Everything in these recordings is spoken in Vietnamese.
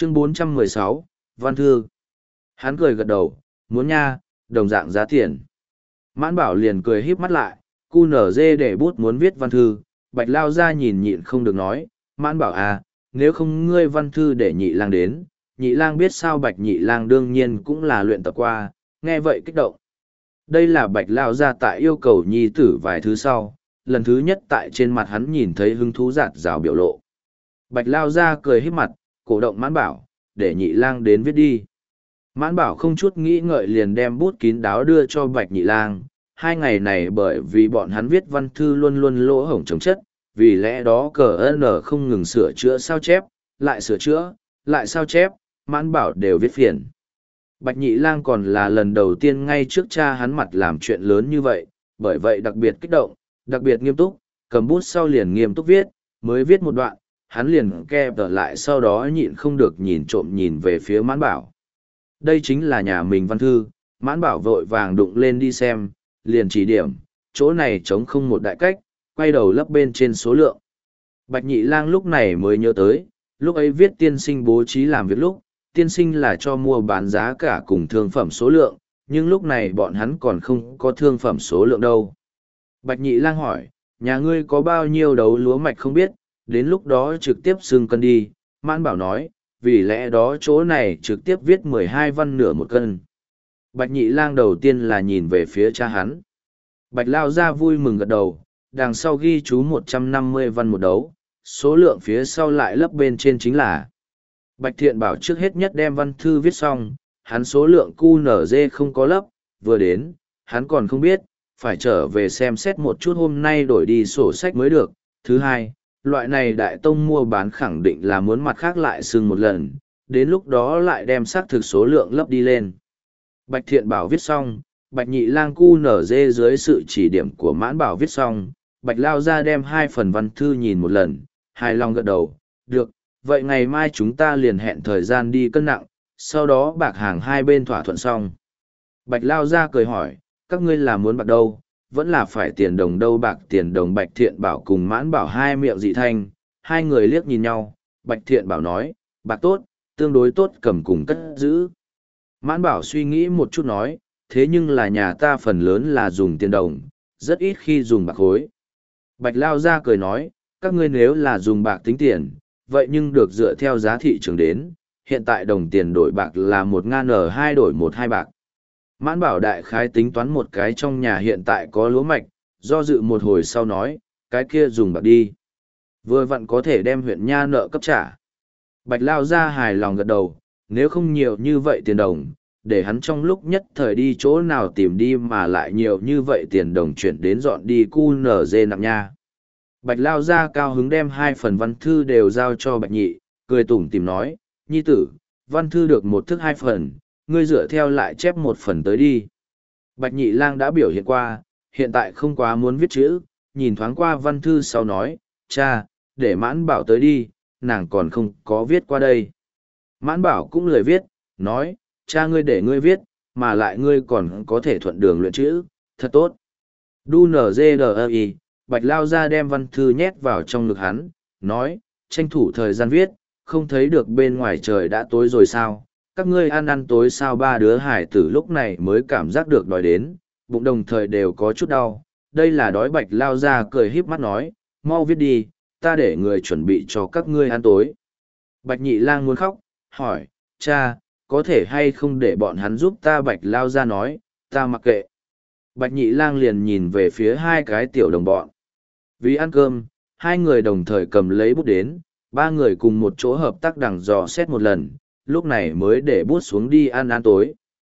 Chương 416, Văn Thư. Hắn cười gật đầu, muốn nha, đồng dạng giá tiền. Mãn Bảo liền cười híp mắt lại, cu nở dê để bút muốn viết văn thư, Bạch Lao ra nhìn nhịn không được nói, Mãn Bảo à, nếu không ngươi văn thư để nhị lang đến, nhị lang biết sao Bạch nhị lang đương nhiên cũng là luyện tập qua, nghe vậy kích động. Đây là Bạch Lao ra tại yêu cầu nhi tử vài thứ sau, lần thứ nhất tại trên mặt hắn nhìn thấy hứng thú giạt rào biểu lộ. Bạch Lao ra cười híp mặt, cổ động Mãn Bảo, để nhị lang đến viết đi. Mãn Bảo không chút nghĩ ngợi liền đem bút kín đáo đưa cho Bạch nhị lang. 2 ngày này bởi vì bọn hắn viết văn thư luôn luôn lỗ hổng chống chất, vì lẽ đó cờ n không ngừng sửa chữa sao chép, lại sửa chữa, lại sao chép, Mãn Bảo đều viết phiền. Bạch nhị lang còn là lần đầu tiên ngay trước cha hắn mặt làm chuyện lớn như vậy, bởi vậy đặc biệt kích động, đặc biệt nghiêm túc, cầm bút sau liền nghiêm túc viết, mới viết một đoạn, hắn liền kẹp trở lại sau đó nhịn không được nhìn trộm nhìn về phía Mãn Bảo. Đây chính là nhà mình văn thư, Mãn Bảo vội vàng đụng lên đi xem, liền chỉ điểm, chỗ này trống không một đại cách, quay đầu lấp bên trên số lượng. Bạch nhị lang lúc này mới nhớ tới, lúc ấy viết tiên sinh bố trí làm việc lúc, tiên sinh là cho mua bán giá cả cùng thương phẩm số lượng, nhưng lúc này bọn hắn còn không có thương phẩm số lượng đâu. Bạch nhị lang hỏi, nhà ngươi có bao nhiêu đấu lúa mạch không biết, đến lúc đó trực tiếp xưng cân đi. Mãn Bảo nói, vì lẽ đó chỗ này trực tiếp viết 12 văn nửa một cân. Bạch nhị lang đầu tiên là nhìn về phía cha hắn. Bạch Lao ra vui mừng gật đầu, đằng sau ghi chú 150 văn một đấu, số lượng phía sau lại lấp bên trên chính là. Bạch Thiện Bảo trước hết nhất đem văn thư viết xong, hắn số lượng QNZ không có lấp, vừa đến, hắn còn không biết, phải trở về xem xét một chút hôm nay đổi đi sổ sách mới được. Thứ hai, loại này đại tông mua bán khẳng định là muốn mặt khác lại xưng một lần, đến lúc đó lại đem xác thực số lượng lấp đi lên. Bạch Thiện Bảo viết xong, Bạch nhị lang QNZ dưới sự chỉ điểm của Mãn Bảo viết xong, Bạch Lao ra đem 2 phần văn thư nhìn một lần, hài lòng gật đầu, được, vậy ngày mai chúng ta liền hẹn thời gian đi cân nặng, sau đó bạc hàng hai bên thỏa thuận xong. Bạch Lao ra cười hỏi, các ngươi là muốn bạc đâu, vẫn là phải tiền đồng đâu bạc tiền đồng. Bạch Thiện Bảo cùng Mãn Bảo hai miệng dị thanh, hai người liếc nhìn nhau, Bạch Thiện Bảo nói, bạc tốt, tương đối tốt cầm cùng cất giữ. Mãn Bảo suy nghĩ một chút nói, thế nhưng là nhà ta phần lớn là dùng tiền đồng, rất ít khi dùng bạc khối. Bạch Lao ra cười nói, các ngươi nếu là dùng bạc tính tiền, vậy nhưng được dựa theo giá thị trường đến, hiện tại đồng tiền đổi bạc là 1.2 đổi 12 bạc. Mãn Bảo đại khái tính toán một cái trong nhà hiện tại có lúa mạch, do dự một hồi sau nói, cái kia dùng bạc đi. Vừa vặn có thể đem huyện nha nợ cấp trả. Bạch Lao ra hài lòng gật đầu, nếu không nhiều như vậy tiền đồng, để hắn trong lúc nhất thời đi chỗ nào tìm đi mà lại nhiều như vậy tiền đồng chuyển đến dọn đi QNZ nặng nha. Bạch Lao ra cao hứng đem 2 phần văn thư đều giao cho Bạch nhị, cười tủm tìm nói, nhi tử, văn thư được một thức 2 phần, ngươi dựa theo lại chép 1 phần tới đi. Bạch nhị lang đã biểu hiện qua, hiện tại không quá muốn viết chữ, nhìn thoáng qua văn thư sau nói, cha, để Mãn Bảo tới đi, nàng còn không có viết qua đây. Mãn Bảo cũng lười viết, nói, cha ngươi để ngươi viết, mà lại ngươi còn có thể thuận đường luyện chữ, thật tốt. Đu NGDI, Bạch Lao ra đem văn thư nhét vào trong ngực hắn, nói, tranh thủ thời gian viết, không thấy được bên ngoài trời đã tối rồi sao, các ngươi ăn tối sao. 3 đứa hải tử lúc này mới cảm giác được đói đến, bụng đồng thời đều có chút đau, đây là đói. Bạch Lao ra cười híp mắt nói, mau viết đi, ta để người chuẩn bị cho các ngươi ăn tối. Bạch nhị lang muốn khóc, hỏi, cha, có thể hay không để bọn hắn giúp ta. Bạch Lao ra nói, ta mặc kệ. Bạch nhị lang liền nhìn về phía 2 cái tiểu đồng bọn. Vì ăn cơm, 2 người đồng thời cầm lấy bút đến, 3 người cùng một chỗ hợp tác đằng dò xét một lần, lúc này mới để bút xuống đi ăn tối.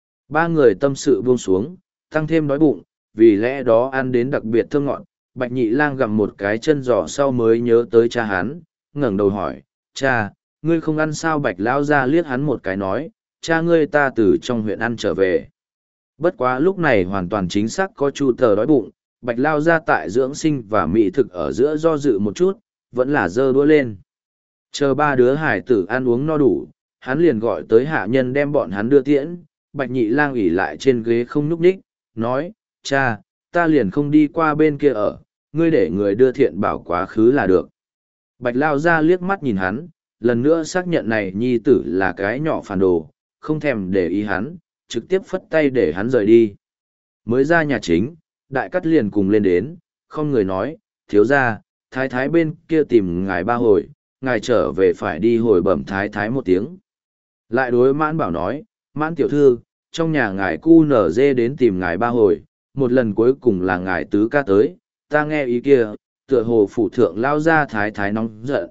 3 người tâm sự buông xuống, tăng thêm đói bụng, vì lẽ đó ăn đến đặc biệt thơm ngọt. Bạch nhị lang gặm một cái chân giò sau mới nhớ tới cha hắn, ngẩng đầu hỏi, cha, ngươi không ăn sao? Bạch Lao ra liếc hắn một cái nói, cha ngươi ta từ trong huyện ăn trở về. Bất quá lúc này hoàn toàn chính xác có chu tờ đói bụng, Bạch Lao ra tại dưỡng sinh và mỹ thực ở giữa do dự một chút, vẫn là giơ đũa lên. Chờ 3 đứa hải tử ăn uống no đủ, hắn liền gọi tới hạ nhân đem bọn hắn đưa tiễn. Bạch nhị lang ủy lại trên ghế không nhúc nhích, nói, cha, ta liền không đi qua bên kia ở, ngươi để người đưa Thiện Bảo quá khứ là được. Bạch Lao ra liếc mắt nhìn hắn, lần nữa xác nhận này nhi tử là cái nhỏ phản đồ, không thèm để ý hắn, trực tiếp phất tay để hắn rời đi. Mới ra nhà chính, đại cắt liền cùng lên đến, không người nói, thiếu ra, thái thái bên kia tìm ngài ba hồi, ngài trở về phải đi hồi bẩm thái thái một tiếng. Lại đối Mãn Bảo nói, Mãn tiểu thư, trong nhà ngài cu nở dê đến tìm ngài ba hồi, một lần cuối cùng là ngài tứ ca tới, ta nghe ý kia, tựa hồ phủ thượng lao ra thái thái nóng giận.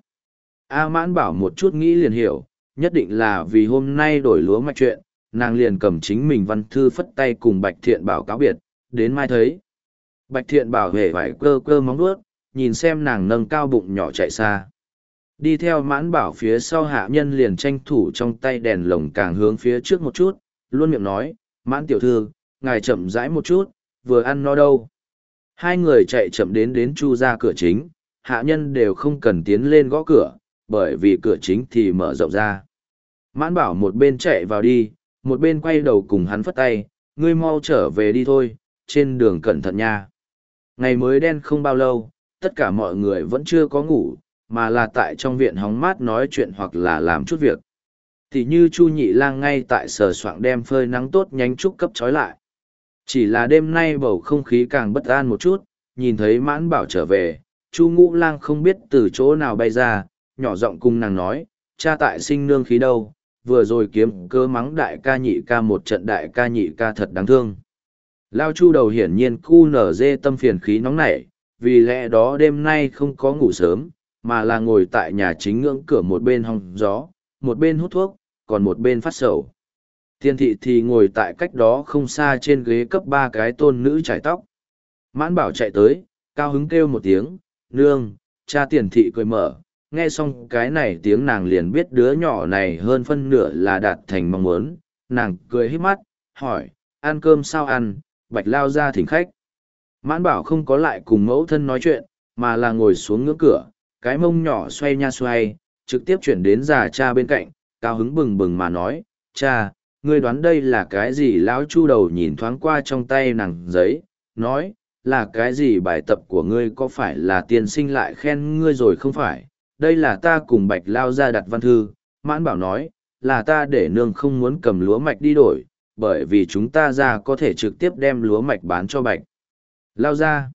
A Mãn Bảo một chút nghĩ liền hiểu, nhất định là vì hôm nay đổi lúa mạch chuyện, nàng liền cầm chính mình văn thư phất tay cùng Bạch Thiện Bảo cáo biệt, đến mai thấy. Bạch Thiện Bảo hề vải cơ cơ móng vuốt, nhìn xem nàng nâng cao bụng nhỏ chạy xa. Đi theo Mãn Bảo phía sau hạ nhân liền tranh thủ trong tay đèn lồng càng hướng phía trước một chút, luôn miệng nói, Mãn tiểu thư, ngài chậm rãi một chút, vừa ăn no đâu. Hai người chạy chậm đến Chu ra cửa chính, hạ nhân đều không cần tiến lên gõ cửa, bởi vì cửa chính thì mở rộng ra. Mãn Bảo một bên chạy vào đi, một bên quay đầu cùng hắn phất tay, ngươi mau trở về đi thôi, trên đường cẩn thận nha. Ngày mới đen không bao lâu, tất cả mọi người vẫn chưa có ngủ, mà là tại trong viện hóng mát nói chuyện hoặc là làm chút việc. Thì như Chu Nhị Lang ngay tại sờ soạng đem phơi nắng tốt nhánh trúc cấp trói lại. Chỉ là đêm nay bầu không khí càng bất an một chút, nhìn thấy Mãn Bảo trở về, Chu Ngũ Lang không biết từ chỗ nào bay ra, nhỏ giọng cùng nàng nói, cha tại sinh nương khí đâu, vừa rồi kiếm cơ mắng đại ca nhị ca một trận đại ca nhị ca thật đáng thương. Lao Chu đầu hiển nhiên cu nở dê tâm phiền khí nóng nảy, vì lẽ đó đêm nay không có ngủ sớm, mà là ngồi tại nhà chính ngưỡng cửa một bên hong gió, một bên hút thuốc, còn một bên phát sầu. Tiên thị thì ngồi tại cách đó không xa trên ghế cấp ba cái tôn nữ trải tóc. Mãn Bảo chạy tới, cao hứng kêu một tiếng, nương, cha tiền thị cười mở, nghe xong cái này tiếng nàng liền biết đứa nhỏ này hơn phân nửa là đạt thành mong muốn, nàng cười hít mắt, hỏi, ăn cơm sao ăn, Bạch lao ra thỉnh khách. Mãn Bảo không có lại cùng mẫu thân nói chuyện, mà là ngồi xuống ngưỡng cửa, cái mông nhỏ xoay nha xoay, trực tiếp chuyển đến già cha bên cạnh, cao hứng bừng bừng mà nói, cha, ngươi đoán đây là cái gì? Lão Chu đầu nhìn thoáng qua trong tay nàng giấy, nói, là cái gì? Bài tập của ngươi có phải là tiên sinh lại khen ngươi rồi không phải? Đây là ta cùng Bạch lao ra đặt văn thư. Mãn Bảo nói, là ta để nương không muốn cầm lúa mạch đi đổi, bởi vì chúng ta ra có thể trực tiếp đem lúa mạch bán cho Bạch lao ra.